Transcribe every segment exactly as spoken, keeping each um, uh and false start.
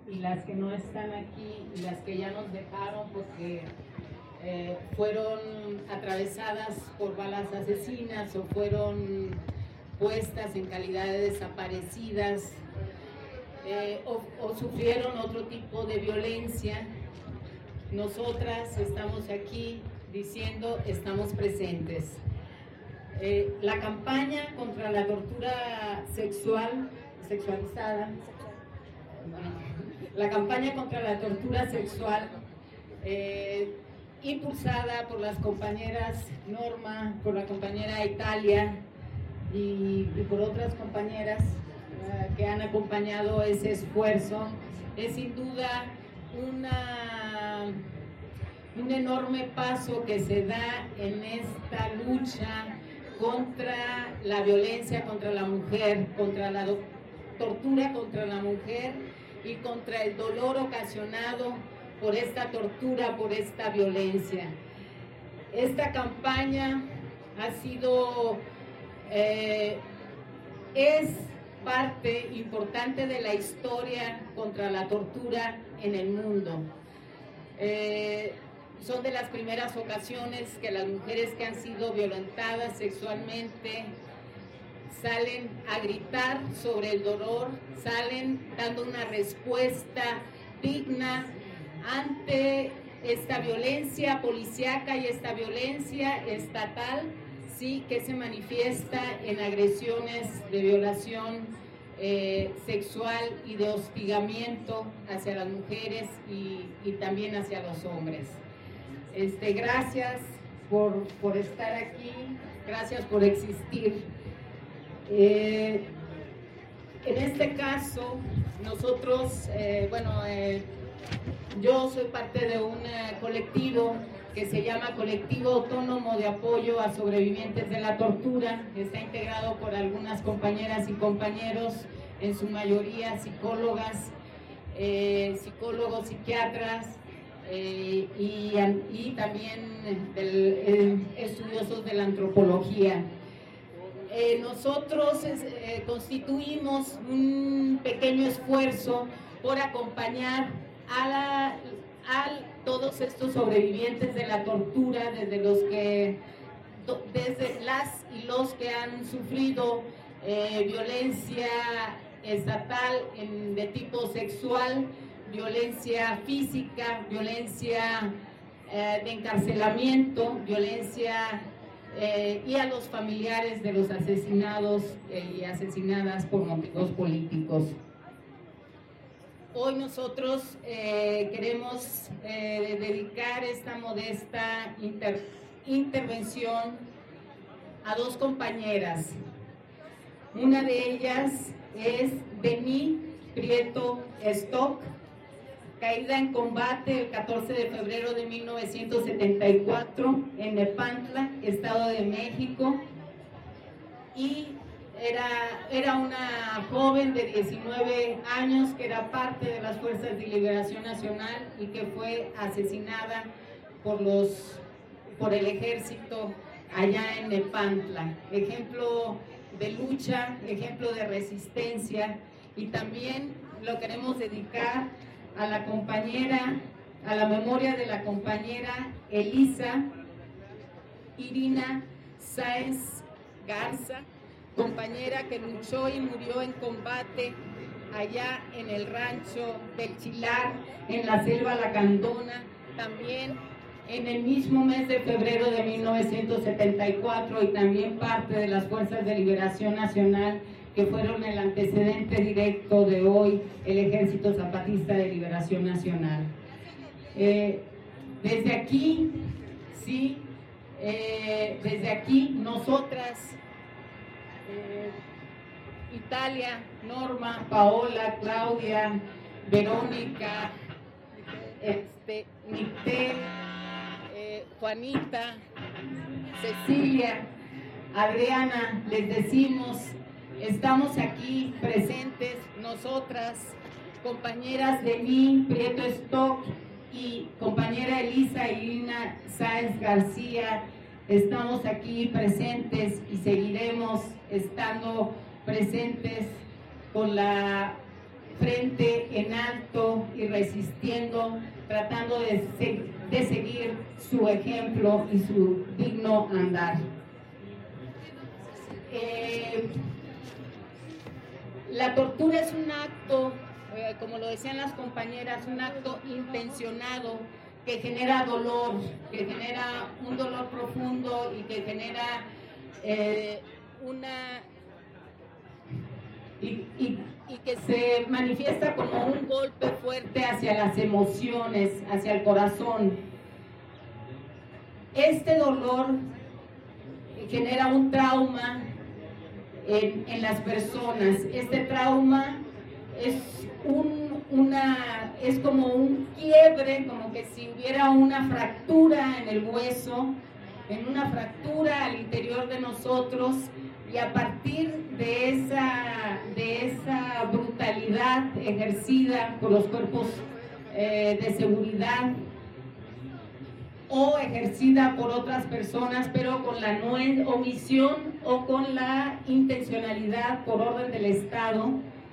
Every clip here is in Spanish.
y las que no están aquí y las que ya nos dejaron porque eh, fueron atravesadas por balas asesinas o fueron puestas en calidad de desaparecidas eh, o, o sufrieron otro tipo de violencia. Nosotras estamos aquí diciendo estamos presentes. Eh, la campaña contra la tortura sexual, sexualizada, la campaña contra la tortura sexual eh, impulsada por las compañeras Norma, por la compañera Italia y, y por otras compañeras eh, que han acompañado ese esfuerzo, es sin duda una, un enorme paso que se da en esta lucha contra la violencia contra la mujer, contra la tortura contra la mujer y contra el dolor ocasionado por esta tortura, por esta violencia. Esta campaña ha sido, eh, es parte importante de la historia contra la tortura en el mundo. Eh, son de las primeras ocasiones que las mujeres que han sido violentadas sexualmente salen a gritar sobre el dolor, salen dando una respuesta digna ante esta violencia policíaca y esta violencia estatal, sí, que se manifiesta en agresiones de violación eh, sexual y de hostigamiento hacia las mujeres y, y también hacia los hombres. Este, gracias por, por estar aquí, gracias por existir. Eh, en este caso, nosotros, eh, bueno, eh, yo soy parte de un eh, colectivo que se llama Colectivo Autónomo de Apoyo a Sobrevivientes de la Tortura, que está integrado por algunas compañeras y compañeros, en su mayoría psicólogas, eh, psicólogos, psiquiatras, eh, y, y también del, eh, estudiosos de la antropología. Eh, nosotros eh, constituimos un pequeño esfuerzo por acompañar a, la, a todos estos sobrevivientes de la tortura, desde los que, desde las y los que han sufrido eh, violencia estatal en, de tipo sexual, violencia física, violencia eh, de encarcelamiento, violencia Eh, y a los familiares de los asesinados eh, y asesinadas por motivos políticos. Hoy nosotros eh, queremos eh, dedicar esta modesta inter intervención a dos compañeras. Una de ellas es Denis Prieto Stock, caída en combate el catorce de febrero de mil novecientos setenta y cuatro en Nepantla, Estado de México, y era, era una joven de diecinueve años que era parte de las Fuerzas de Liberación Nacional y que fue asesinada por, los, por el ejército allá en Nepantla. Ejemplo de lucha, ejemplo de resistencia, y también lo queremos dedicar a la compañera, a la memoria de la compañera Elisa Irina Sáenz Garza, compañera que luchó y murió en combate allá en el rancho del Chilar, en la selva Lacandona, también en el mismo mes de febrero de mil novecientos setenta y cuatro, y también parte de las Fuerzas de Liberación Nacional, que fueron el antecedente directo de hoy, el Ejército Zapatista de Liberación Nacional. Eh, desde aquí, sí, eh, desde aquí, nosotras, eh, Italia, Norma, Paola, Claudia, Verónica, este, Mitel, eh, Juanita, Cecilia, Adriana, les decimos: estamos aquí presentes, nosotras, compañeras Denis Prieto Stock y compañera Elisa Irina Sáenz García, estamos aquí presentes y seguiremos estando presentes con la frente en alto y resistiendo, tratando de, se de seguir su ejemplo y su digno andar. Eh, la tortura es un acto, eh, como lo decían las compañeras, un acto intencionado que genera dolor, que genera un dolor profundo y que genera eh, una... Y, y, y que se manifiesta como un golpe fuerte hacia las emociones, hacia el corazón. Este dolor genera un trauma en, en las personas. Este trauma es, un, una, es como un quiebre, como que si hubiera una fractura en el hueso, en una fractura al interior de nosotros. Y a partir de esa, de esa brutalidad ejercida por los cuerpos eh, de seguridad o ejercida por otras personas, pero con la no omisión o con la intencionalidad por orden del Estado,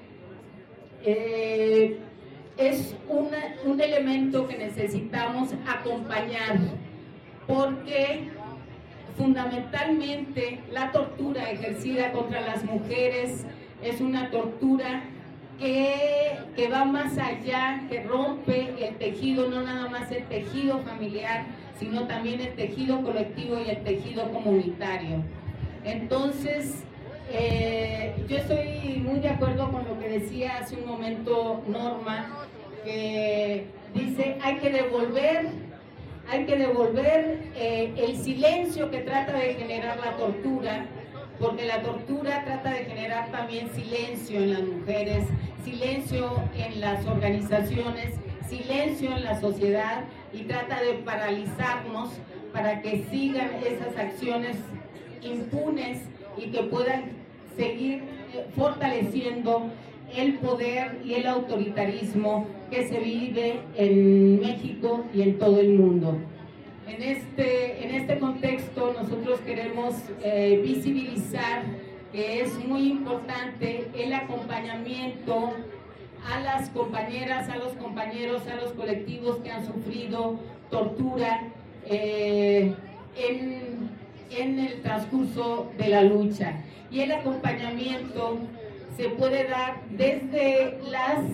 eh, es una, un elemento que necesitamos acompañar, porque fundamentalmente la tortura ejercida contra las mujeres es una tortura que, que va más allá, que rompe el tejido, no nada más el tejido familiar, sino también el tejido colectivo y el tejido comunitario. Entonces, eh, yo estoy muy de acuerdo con lo que decía hace un momento Norma, que dice hay que devolver Hay que devolver eh, el silencio que trata de generar la tortura, porque la tortura trata de generar también silencio en las mujeres, silencio en las organizaciones, silencio en la sociedad, y trata de paralizarnos para que sigan esas acciones impunes y que puedan seguir eh, fortaleciendo el poder y el autoritarismo que se vive en México y en todo el mundo. En este, en este contexto nosotros queremos eh, visibilizar que es muy importante el acompañamiento a las compañeras, a los compañeros, a los colectivos que han sufrido tortura eh, en, en el transcurso de la lucha. Y el acompañamiento se puede dar desde las,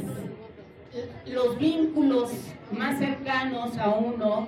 los vínculos más cercanos a uno.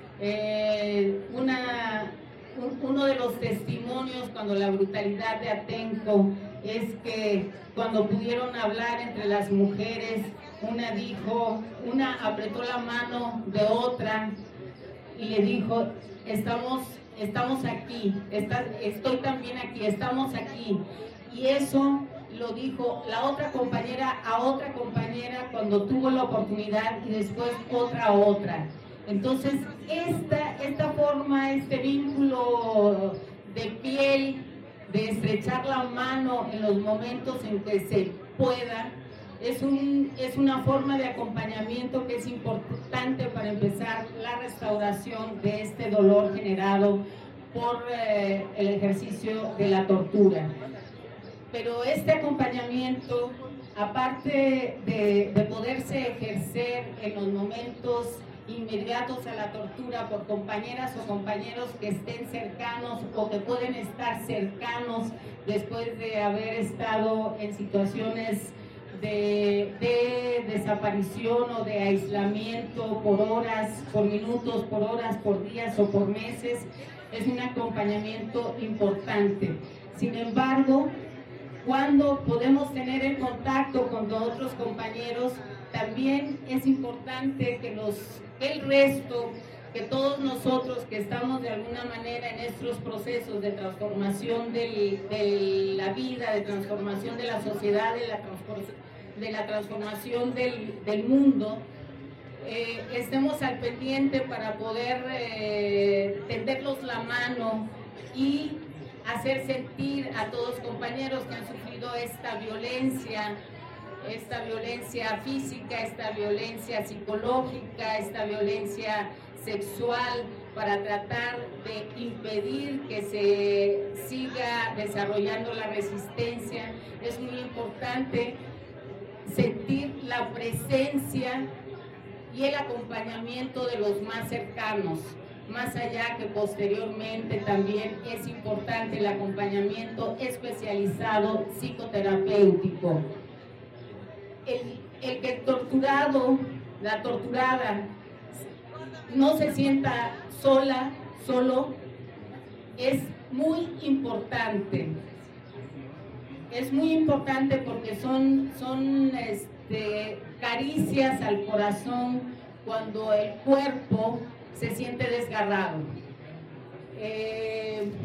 Eh, una, un, uno de los testimonios cuando la brutalidad de Atenco es que cuando pudieron hablar entre las mujeres, una dijo, una apretó la mano de otra y le dijo, estamos, estamos aquí, está, estoy también aquí, estamos aquí. Y eso lo dijo la otra compañera a otra compañera cuando tuvo la oportunidad, y después otra a otra. Entonces, esta, esta forma, este vínculo de piel, de estrechar la mano en los momentos en que se pueda, es, un, es una forma de acompañamiento que es importante para empezar la restauración de este dolor generado por eh, el ejercicio de la tortura. Pero este acompañamiento, aparte de, de poderse ejercer en los momentos inmediatos a la tortura por compañeras o compañeros que estén cercanos o que pueden estar cercanos después de haber estado en situaciones de, de desaparición o de aislamiento por horas, por minutos, por horas, por días o por meses, es un acompañamiento importante. Sin embargo, cuando podemos tener el contacto con otros compañeros, también es importante que, los, que el resto, que todos nosotros que estamos de alguna manera en estos procesos de transformación del, de la vida, de transformación de la sociedad, de la, de la transformación del, del mundo, eh, estemos al pendiente para poder eh, tenderlos la mano y hacer sentir a todos compañeros que han sufrido esta violencia, esta violencia física, esta violencia psicológica, esta violencia sexual, para tratar de impedir que se siga desarrollando la resistencia. Es muy importante sentir la presencia y el acompañamiento de los más cercanos, más allá que posteriormente también es importante el acompañamiento especializado psicoterapéutico. El, el que el torturado, la torturada, no se sienta sola, solo, es muy importante. Es muy importante porque son, son este, caricias al corazón cuando el cuerpo se siente desgarrado. Eh,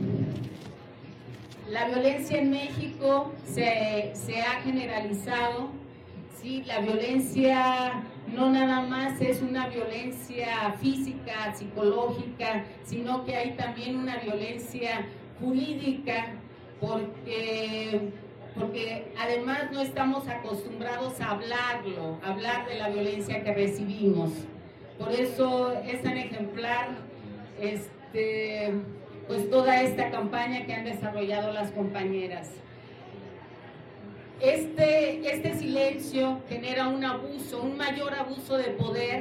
la violencia en México se, se ha generalizado, ¿sí? La violencia no nada más es una violencia física, psicológica, sino que hay también una violencia jurídica, porque, porque además no estamos acostumbrados a hablarlo, a hablar de la violencia que recibimos. Por eso es tan ejemplar este, pues toda esta campaña que han desarrollado las compañeras. Este, este silencio genera un abuso, un mayor abuso de poder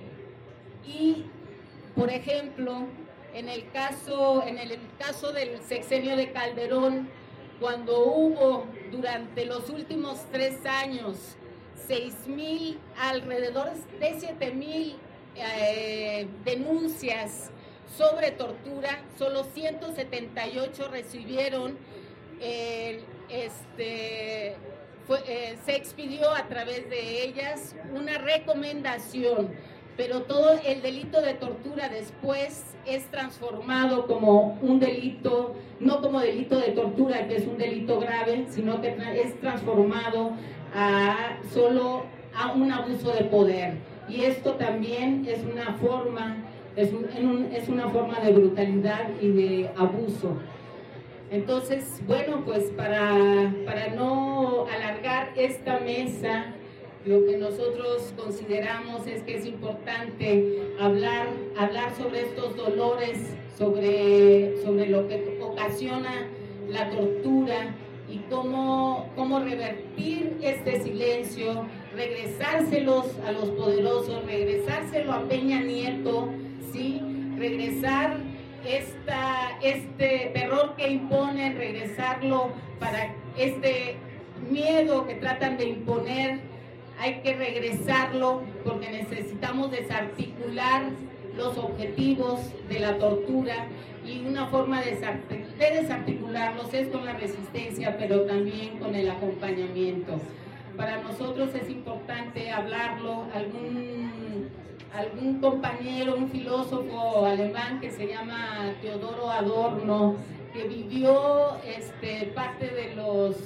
y, por ejemplo, en el caso, en el caso del sexenio de Calderón, cuando hubo durante los últimos tres años seis mil, alrededor de siete mil eh, denuncias sobre tortura, solo ciento setenta y ocho recibieron el este, fue, eh, se expidió a través de ellas una recomendación, pero todo el delito de tortura después es transformado como un delito, no como delito de tortura, que es un delito grave, sino que es transformado a solo a un abuso de poder. Y esto también es una forma, es, un, es una forma de brutalidad y de abuso. Entonces, bueno, pues para, para no alargar esta mesa, lo que nosotros consideramos es que es importante hablar, hablar sobre estos dolores, sobre, sobre lo que ocasiona la tortura y cómo, cómo revertir este silencio, regresárselos a los poderosos, regresárselo a Peña Nieto, ¿sí? Regresar esta, este terror que imponen, regresarlo para este miedo que tratan de imponer. Hay que regresarlo porque necesitamos desarticular los objetivos de la tortura y una forma de desarticularlos es con la resistencia, pero también con el acompañamiento. Para nosotros es importante hablarlo. Algún, algún compañero, un filósofo alemán que se llama Teodoro Adorno, que vivió este, parte de los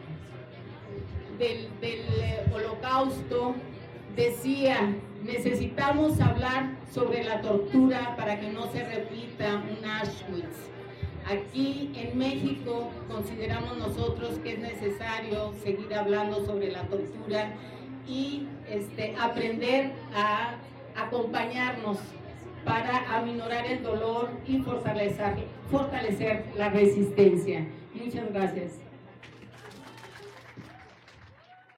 Del, del holocausto, decía: necesitamos hablar sobre la tortura para que no se repita un Auschwitz. Aquí en México consideramos nosotros que es necesario seguir hablando sobre la tortura y este, aprender a acompañarnos para aminorar el dolor y fortalecer, fortalecer la resistencia. Muchas gracias.